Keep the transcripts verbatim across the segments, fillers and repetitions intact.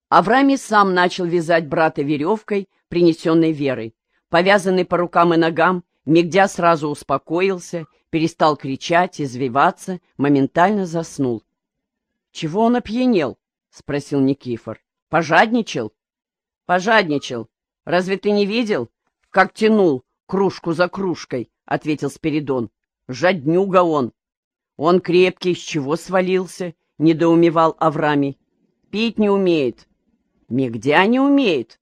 Авраамий сам начал вязать брата веревкой, принесенной Верой. Повязанный по рукам и ногам, Мигдя сразу успокоился, перестал кричать, извиваться, моментально заснул. — Чего он опьянел? — спросил Никифор. — Пожадничал? — Пожадничал. Разве ты не видел, как тянул кружку за кружкой? — ответил Спиридон. — Жаднюга он. — Он крепкий, с чего свалился? — недоумевал Авраамий. — Пить не умеет. — Мигдя не умеет.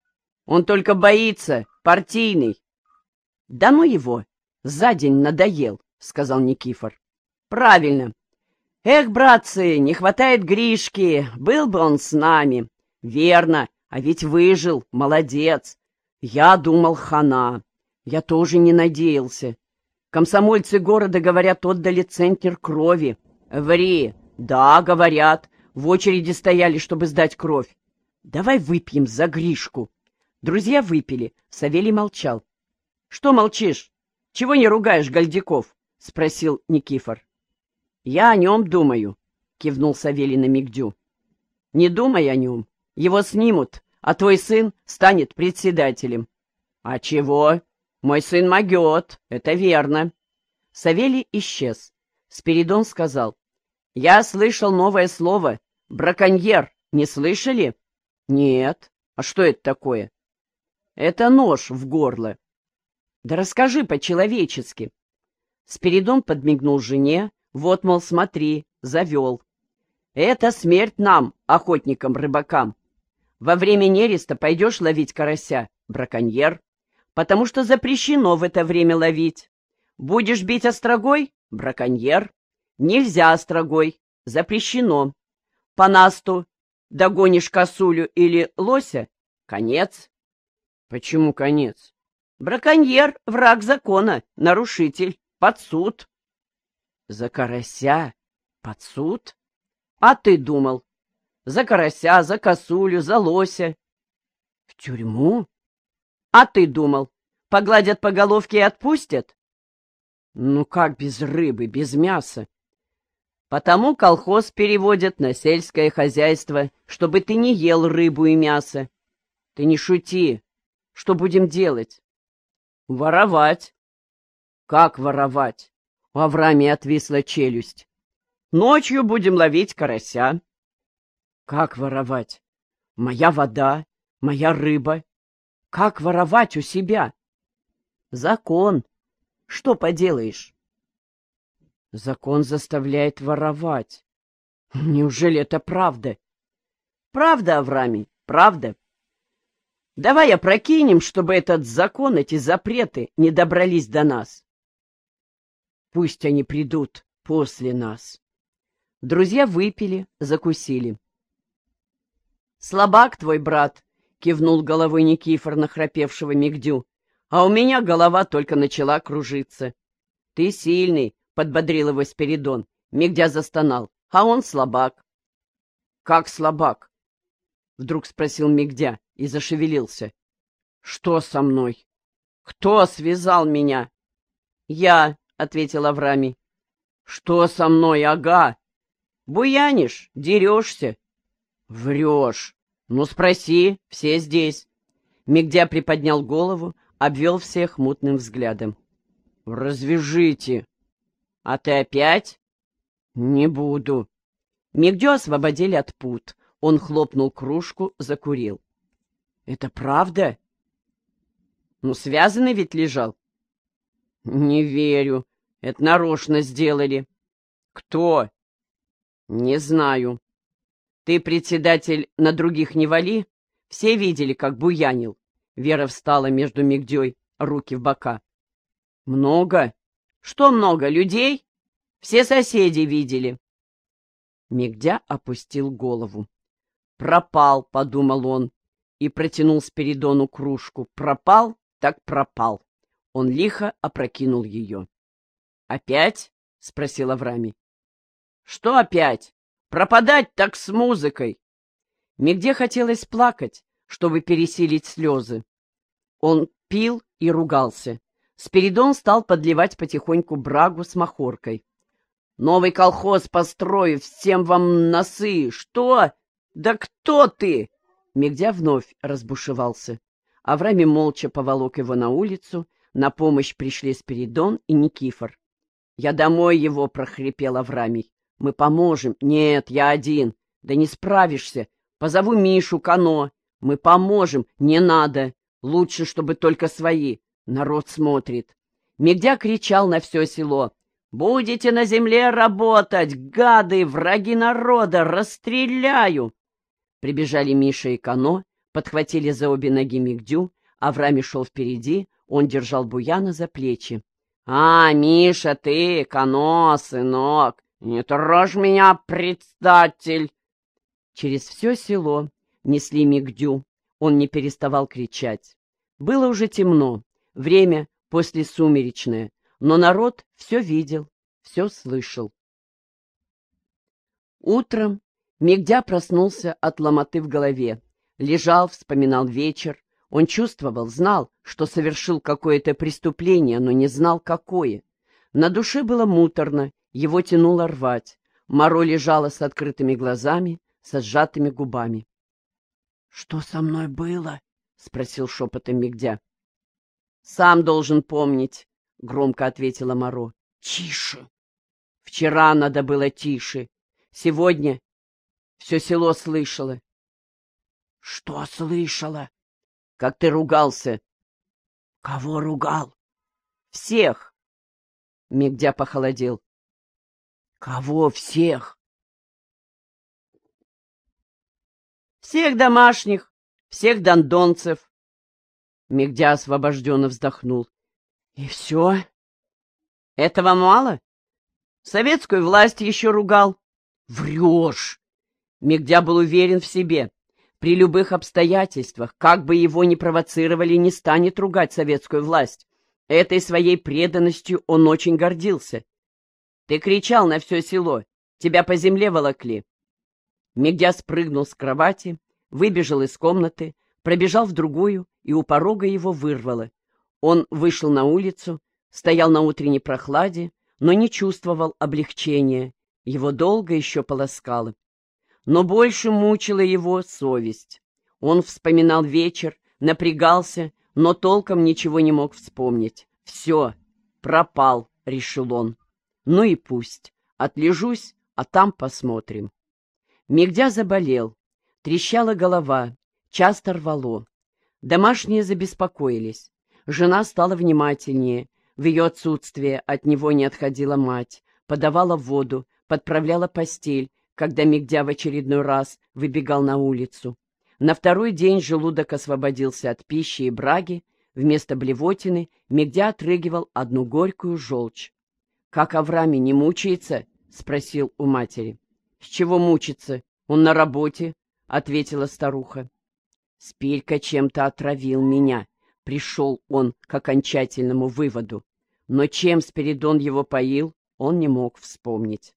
Он только боится, партийный. — Да ну его, за день надоел, — сказал Никифор. — Правильно. Эх, братцы, не хватает Гришки, был бы он с нами. Верно, а ведь выжил, молодец. Я думал, хана. Я тоже не надеялся. Комсомольцы города, говорят, отдали центнер крови. Ври. Да, говорят, в очереди стояли, чтобы сдать кровь. Давай выпьем за Гришку. Друзья выпили, Савелий молчал. — Что молчишь? Чего не ругаешь Гольдяков? — спросил Никифор. — Я о нем думаю, — кивнул Савелий на Мигдю. — Не думай о нем. Его снимут, а твой сын станет председателем. — А чего? Мой сын могет, это верно. Савелий исчез. Спиридон сказал. — Я слышал новое слово. Браконьер. Не слышали? — Нет. А что это такое? — Это нож в горло. — Да расскажи по-человечески. Спиридон подмигнул жене. Вот, мол, смотри, завел. Это смерть нам, охотникам-рыбакам. Во время нереста пойдешь ловить карася — браконьер, потому что запрещено в это время ловить. Будешь бить острогой — браконьер. Нельзя острогой, запрещено. По насту догонишь косулю или лося — конец. Почему конец? Браконьер — враг закона, нарушитель, под суд. За карася под суд? А ты думал? За карася, за косулю, за лося. В тюрьму? А ты думал, погладят по головке и отпустят? Ну как без рыбы, без мяса? Потому колхоз переводят на сельское хозяйство, чтобы ты не ел рыбу и мясо. Ты не шути. Что будем делать? Воровать. Как воровать? У Авраамия отвисла челюсть. Ночью будем ловить карася. Как воровать? Моя вода, моя рыба. Как воровать у себя? Закон. Что поделаешь? Закон заставляет воровать. Неужели это правда? Правда, Авраамий, правда. Давай опрокинем, чтобы этот закон, эти запреты не добрались до нас. Пусть они придут после нас. Друзья выпили, закусили. «Слабак твой брат», — кивнул головой Никифор на храпевшего Мигдю, «а у меня голова только начала кружиться». «Ты сильный», — подбодрил его Спиридон. Мигдя застонал. «А он слабак». «Как слабак?» — вдруг спросил Мигдя и зашевелился. «Что со мной? Кто связал меня?» «Я», — ответил Авраамий. «Что со мной, ага? Буянишь, дерешься?» «Врешь. Ну, спроси, все здесь». Мигдя приподнял голову, обвел всех мутным взглядом. «Развяжите». «А ты опять?» «Не буду». Мигдю освободили от пут. Он хлопнул кружку, закурил. «Это правда?» «Ну, связанный ведь лежал». «Не верю. Это нарочно сделали». «Кто?» «Не знаю». «Ты, председатель, на других не вали? Все видели, как буянил». Вера встала между Мигдей, руки в бока. «Много? Что много? Людей? Все соседи видели». Мигдя опустил голову. «Пропал», — подумал он, и протянул Спиридону кружку. «Пропал, так пропал». Он лихо опрокинул ее. «Опять?» — спросил Авраамий. «Что опять? Пропадать так с музыкой!» Мигде хотелось плакать, чтобы пересилить слезы. Он пил и ругался. Спиридон стал подливать потихоньку брагу с махоркой. «Новый колхоз построив, всем вам носы! Что? Да кто ты? Мигдя вновь разбушевался. Авраамий молча поволок его на улицу. На помощь пришли Спиридон и Никифор. «Я домой его!» — прохрипел Авраамий. «Мы поможем!» «Нет, я один!» «Да не справишься! Позову Мишу, Кано!» «Мы поможем!» «Не надо! Лучше, чтобы только свои! Народ смотрит!» Мигдя кричал на все село. «Будете на земле работать, гады, враги народа! Расстреляю!» Прибежали Миша и Кано, подхватили за обе ноги Мигдю. Авраамий шел впереди, он держал Буяна за плечи. «А, Миша, ты, Кано, сынок, не трожь меня, предстатель!» Через все село несли Мигдю, он не переставал кричать. Было уже темно, время послесумеречное, но народ все видел, все слышал. Утром Мигдя проснулся от ломоты в голове, лежал, вспоминал вечер. Он чувствовал, знал, что совершил какое-то преступление, но не знал, какое. На душе было муторно, его тянуло рвать. Маро лежала с открытыми глазами, со сжатыми губами. — Что со мной было? — спросил шепотом Мигдя. — Сам должен помнить, — громко ответила Маро. — Тише! Вчера надо было тише. Сегодня все село слышало. — Что слышала? — Как ты ругался. — Кого ругал? — Всех. Мигдя похолодел. — Кого всех? — Всех домашних, всех дондонцев. Мигдя освобожденно вздохнул. — И все? — Этого мало? Советскую власть еще ругал. — Врешь! Мигдя был уверен в себе. При любых обстоятельствах, как бы его ни провоцировали, не станет ругать советскую власть. Этой своей преданностью он очень гордился. Ты кричал на все село, тебя по земле волокли. Мигдя спрыгнул с кровати, выбежал из комнаты, пробежал в другую, и у порога его вырвало. Он вышел на улицу, стоял на утренней прохладе, но не чувствовал облегчения. Его долго еще полоскало. Но больше мучила его совесть. Он вспоминал вечер, напрягался, но толком ничего не мог вспомнить. «Все, пропал», — решил он. «Ну и пусть. Отлежусь, а там посмотрим». Мигдя заболел. Трещала голова, часто рвало. Домашние забеспокоились. Жена стала внимательнее. В ее отсутствие от него не отходила мать. Подавала воду, подправляла постель, когда Мигдя в очередной раз выбегал на улицу. На второй день желудок освободился от пищи и браги. Вместо блевотины Мигдя отрыгивал одну горькую желчь. — Как Авраамий не мучается? — спросил у матери. — С чего мучиться? Он на работе, — ответила старуха. — Спирька чем-то отравил меня. Пришел он к окончательному выводу. Но чем Спиридон его поил, он не мог вспомнить.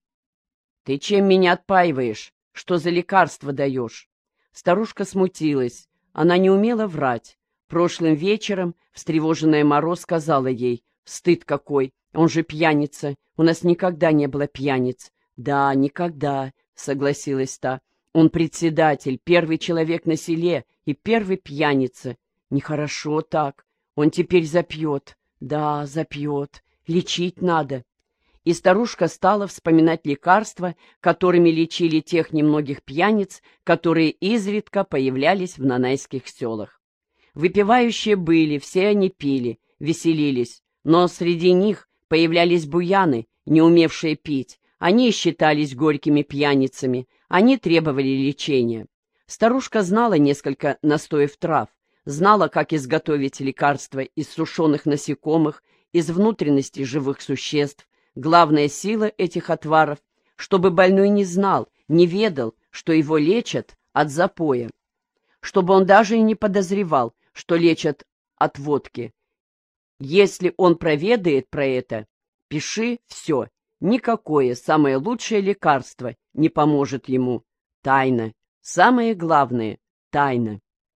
— Ты чем меня отпаиваешь? Что за лекарство даешь? Старушка смутилась. Она не умела врать. Прошлым вечером встревоженная Маро сказала ей: «Стыд какой! Он же пьяница! У нас никогда не было пьяниц!» «Да, никогда!» — согласилась та. «Он председатель, первый человек на селе и первый пьяница. Нехорошо так. Он теперь запьет. Да, запьет. Лечить надо». И старушка стала вспоминать лекарства, которыми лечили тех немногих пьяниц, которые изредка появлялись в нанайских селах. Выпивающие были, все они пили, веселились, но среди них появлялись буяны, не умевшие пить. Они считались горькими пьяницами, они требовали лечения. Старушка знала несколько настоев трав, знала, как изготовить лекарства из сушеных насекомых, из внутренностей живых существ. Главная сила этих отваров, чтобы больной не знал, не ведал, что его лечат от запоя, чтобы он даже и не подозревал, что лечат от водки. Если он проведает про это, пиши все, никакое самое лучшее лекарство не поможет ему. Тайна, самое главное — тайна.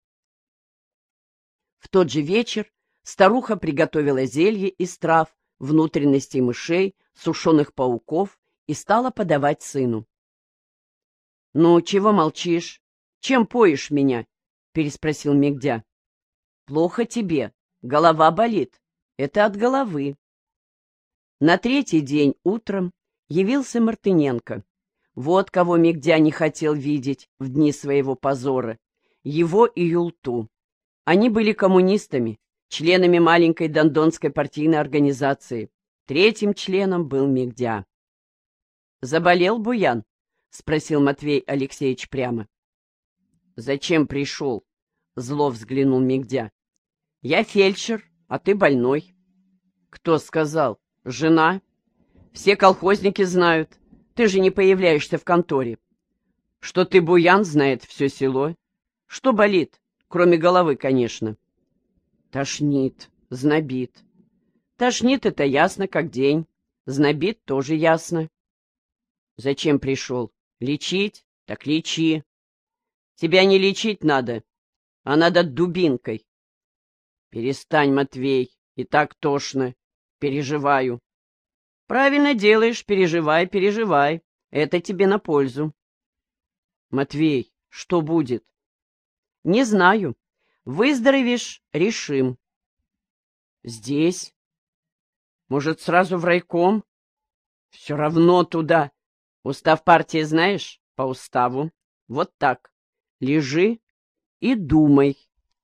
В тот же вечер старуха приготовила зелье из трав, внутренностей мышей, сушеных пауков и стала подавать сыну. — Ну, чего молчишь? Чем поишь меня? переспросил Мигдя. Плохо тебе, голова болит. Это от головы. На третий день утром явился Мартыненко. Вот кого Мигдя не хотел видеть в дни своего позора. Его и Юлту. Они были коммунистами, членами маленькой дондонской партийной организации. Третьим членом был Мигдя. «Заболел Буян?» — спросил Матвей Алексеевич прямо. «Зачем пришел?» — зло взглянул Мигдя. «Я фельдшер, а ты больной». «Кто сказал? Жена? Все колхозники знают. Ты же не появляешься в конторе. Что ты буян, знает все село. Что болит? Кроме головы, конечно». «Тошнит, знобит». «Тошнит — это ясно, как день. Знобит — тоже ясно». «Зачем пришел? Лечить? Так лечи. Тебя не лечить надо, а надо дубинкой». «Перестань, Матвей, и так тошно. Переживаю». «Правильно делаешь, переживай, переживай. Это тебе на пользу». «Матвей, что будет?» «Не знаю. Выздоровеешь — решим». «Здесь? Может, сразу в райком?» «Все равно туда. Устав партии знаешь? По уставу. Вот так. Лежи и думай».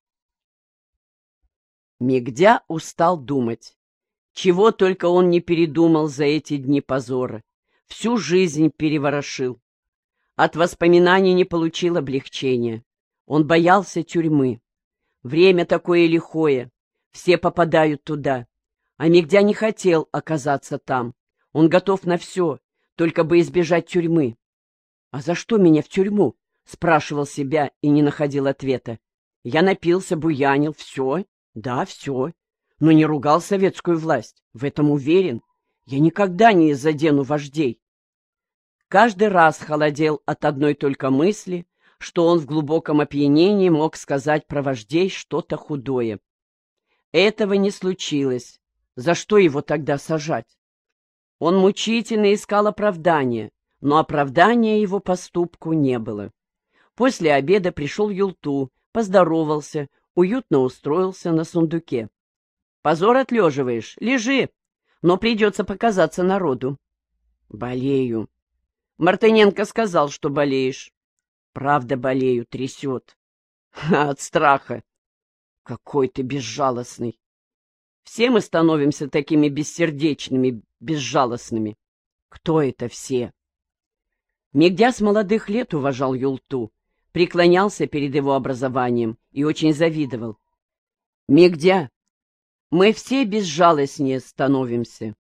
Мигдя устал думать. Чего только он не передумал за эти дни позора. Всю жизнь переворошил. От воспоминаний не получил облегчения. Он боялся тюрьмы. Время такое лихое. Все попадают туда. А Мигдя не хотел оказаться там. Он готов на все, только бы избежать тюрьмы. «А за что меня в тюрьму?» — спрашивал себя и не находил ответа. «Я напился, буянил. Все? Да, все. Но не ругал советскую власть. В этом уверен. Я никогда не задену вождей». Каждый раз холодел от одной только мысли, что он в глубоком опьянении мог сказать про вождей что-то худое. Этого не случилось. За что его тогда сажать? Он мучительно искал оправдания, но оправдания его поступку не было. После обеда пришел Юлту, поздоровался, уютно устроился на сундуке. «Позор отлеживаешь? Лежи, но придется показаться народу». «Болею». Мартыненко сказал, что болеешь. «Правда болею, трясет». «От страха». «Какой ты безжалостный». «Все мы становимся такими бессердечными, безжалостными». «Кто это все?» Мигдя с молодых лет уважал Юлту, преклонялся перед его образованием и очень завидовал. «Мигдя, мы все безжалостнее становимся.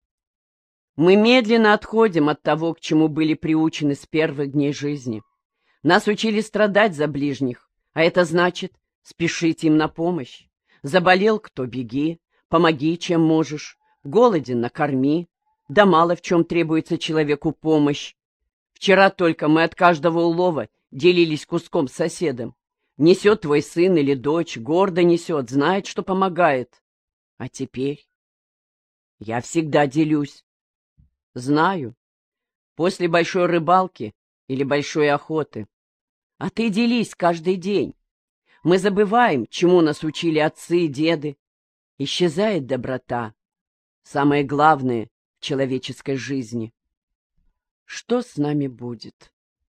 Мы медленно отходим от того, к чему были приучены с первых дней жизни. Нас учили страдать за ближних, а это значит спешить им на помощь. Заболел кто — беги, помоги, чем можешь, голоден — накорми, да мало в чем требуется человеку помощь. Вчера только мы от каждого улова делились куском с соседом. Несет твой сын или дочь, гордо несет, знает, что помогает. А теперь? Я всегда делюсь. Знаю. После большой рыбалки или большой охоты. А ты делись каждый день. Мы забываем, чему нас учили отцы и деды. Исчезает доброта. Самое главное в человеческой жизни. Что с нами будет?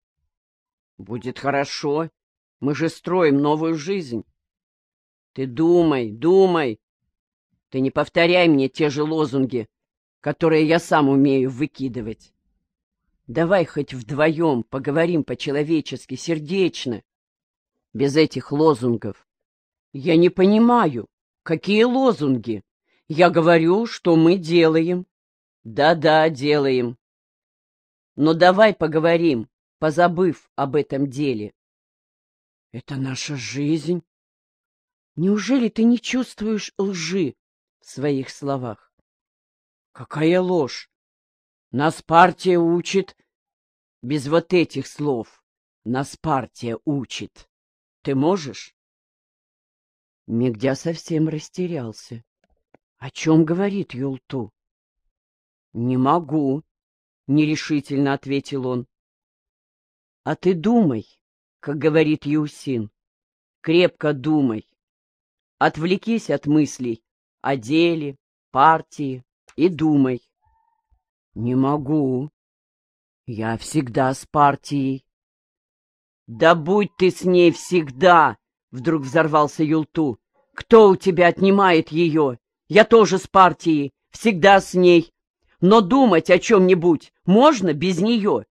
Будет хорошо. Мы же строим новую жизнь. Ты думай, думай. Ты не повторяй мне те же лозунги, которые я сам умею выкидывать. Давай хоть вдвоем поговорим по-человечески, сердечно. Без этих лозунгов. Я не понимаю, какие лозунги. Я говорю, что мы делаем. Да-да, делаем. Но давай поговорим, позабыв об этом деле. Это наша жизнь. Неужели ты не чувствуешь лжи в своих словах? Какая ложь? Нас партия учит. Без вот этих слов нас партия учит. Ты можешь? Мигдя совсем растерялся. О чем говорит Юлту? Не могу, нерешительно ответил он. А ты думай, как говорит Юсин. Крепко думай. Отвлекись от мыслей о деле, партии и думай. Не могу. Я всегда с партией. Да будь ты с ней всегда, вдруг взорвался Юлту. Кто у тебя отнимает ее? Я тоже с партией, всегда с ней. Но думать о чем-нибудь можно без нее?